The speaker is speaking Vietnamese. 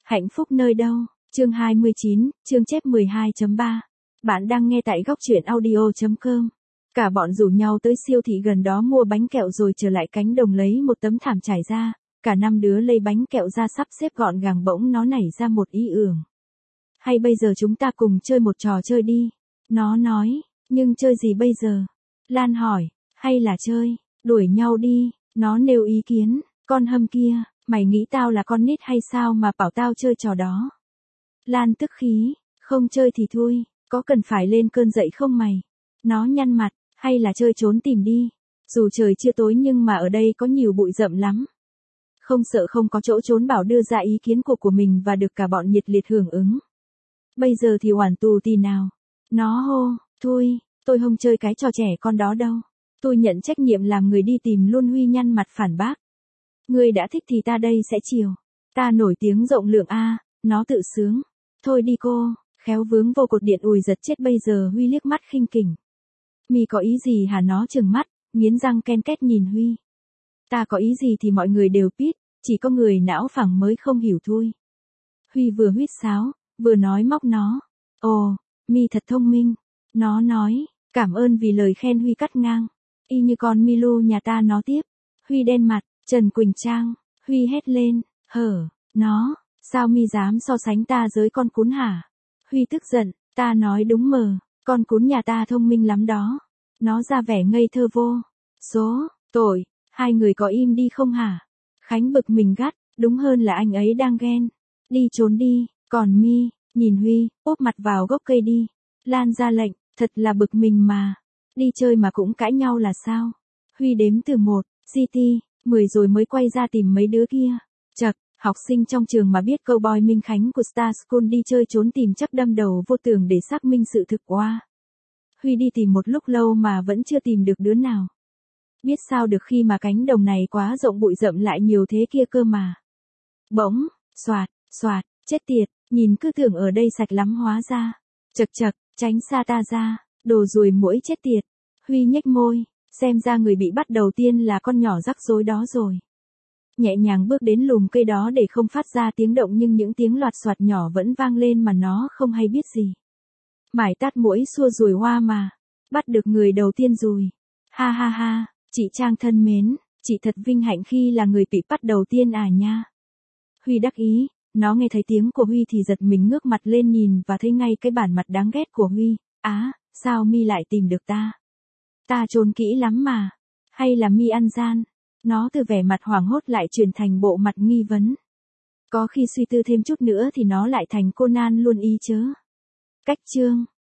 Hạnh phúc nơi đâu? Chương 29, chương chép 12.3. Bạn đang nghe tại góc truyện audio.com. Cả bọn rủ nhau tới siêu thị gần đó mua bánh kẹo rồi trở lại cánh đồng lấy một tấm thảm trải ra. Cả năm đứa lấy bánh kẹo ra sắp xếp gọn gàng, bỗng nó nảy ra một ý tưởng. Hay bây giờ chúng ta cùng chơi một trò chơi đi. Nó nói, nhưng chơi gì bây giờ? Lan hỏi, hay là chơi, đuổi nhau đi. Nó nêu ý kiến, con hâm kia, mày nghĩ tao là con nít hay sao mà bảo tao chơi trò đó? Lan tức khí, không chơi thì thôi, có cần phải lên cơn dậy không mày? Nó nhăn mặt, hay là chơi trốn tìm đi. Dù trời chưa tối nhưng mà ở đây có nhiều bụi rậm lắm. Không sợ không có chỗ trốn, bảo đưa ra ý kiến của mình và được cả bọn nhiệt liệt hưởng ứng. Bây giờ thì oản tù tì nào. Nó hô, thôi, tôi không chơi cái trò trẻ con đó đâu. Tôi nhận trách nhiệm làm người đi tìm luôn. Huy nhăn mặt phản bác. Ngươi đã thích thì ta đây sẽ chiều. Ta nổi tiếng rộng lượng a, nó tự sướng. Thôi đi cô, khéo vướng vô cột điện ùi giật chết bây giờ. Huy liếc mắt khinh khỉnh. Mi có ý gì hả? Nó trừng mắt, nghiến răng ken két nhìn Huy. Ta có ý gì thì mọi người đều biết, chỉ có người não phẳng mới không hiểu thôi. Huy vừa huýt sáo, vừa nói móc nó. Ồ, Mi thật thông minh. Nó nói, cảm ơn vì lời khen. Huy cắt ngang. Y như con Milu nhà ta. Nó tiếp. Huy đen mặt, Trần Quỳnh Trang. Huy hét lên, hở, nó, sao Mi dám so sánh ta với con cún hả? Huy tức giận, ta nói đúng mờ, con cún nhà ta thông minh lắm đó. Nó ra vẻ ngây thơ vô số, tội, hai người có im đi không hả? Khánh bực mình gắt, đúng hơn là anh ấy đang ghen. Đi trốn đi, còn Mi, nhìn Huy, úp mặt vào gốc cây đi. Lan ra lệnh, thật là bực mình mà. Đi chơi mà cũng cãi nhau là sao? Huy đếm từ 1, GT, 10 rồi mới quay ra tìm mấy đứa kia. Chật, học sinh trong trường mà biết câu boy Minh Khánh của Star School đi chơi trốn tìm chắc đâm đầu vô tường để xác minh sự thực qua. Huy đi tìm một lúc lâu mà vẫn chưa tìm được đứa nào. Biết sao được khi mà cánh đồng này quá rộng, bụi rậm lại nhiều thế kia cơ mà. Bỗng, xoạt, chết tiệt, nhìn cứ tưởng ở đây sạch lắm hóa ra. Chật chật, tránh xa ta ra, đồ ruồi muỗi chết tiệt. Huy nhếch môi, xem ra người bị bắt đầu tiên là con nhỏ rắc rối đó rồi. Nhẹ nhàng bước đến lùm cây đó để không phát ra tiếng động, nhưng những tiếng loạt xoạt nhỏ vẫn vang lên mà nó không hay biết gì. Mải tát muỗi xua ruồi hoa mà. Bắt được người đầu tiên rồi. Ha ha ha, chị Trang thân mến, chị thật vinh hạnh khi là người bị bắt đầu tiên à nha. Huy đắc ý, nó nghe thấy tiếng của Huy thì giật mình ngước mặt lên nhìn và thấy ngay cái bản mặt đáng ghét của Huy. Á, sao Mi lại tìm được ta? Ta trốn kỹ lắm mà. Hay là Mi ăn gian? Nó từ vẻ mặt hoảng hốt lại chuyển thành bộ mặt nghi vấn. Có khi suy tư thêm chút nữa thì nó lại thành Conan luôn ý chớ. Cách chương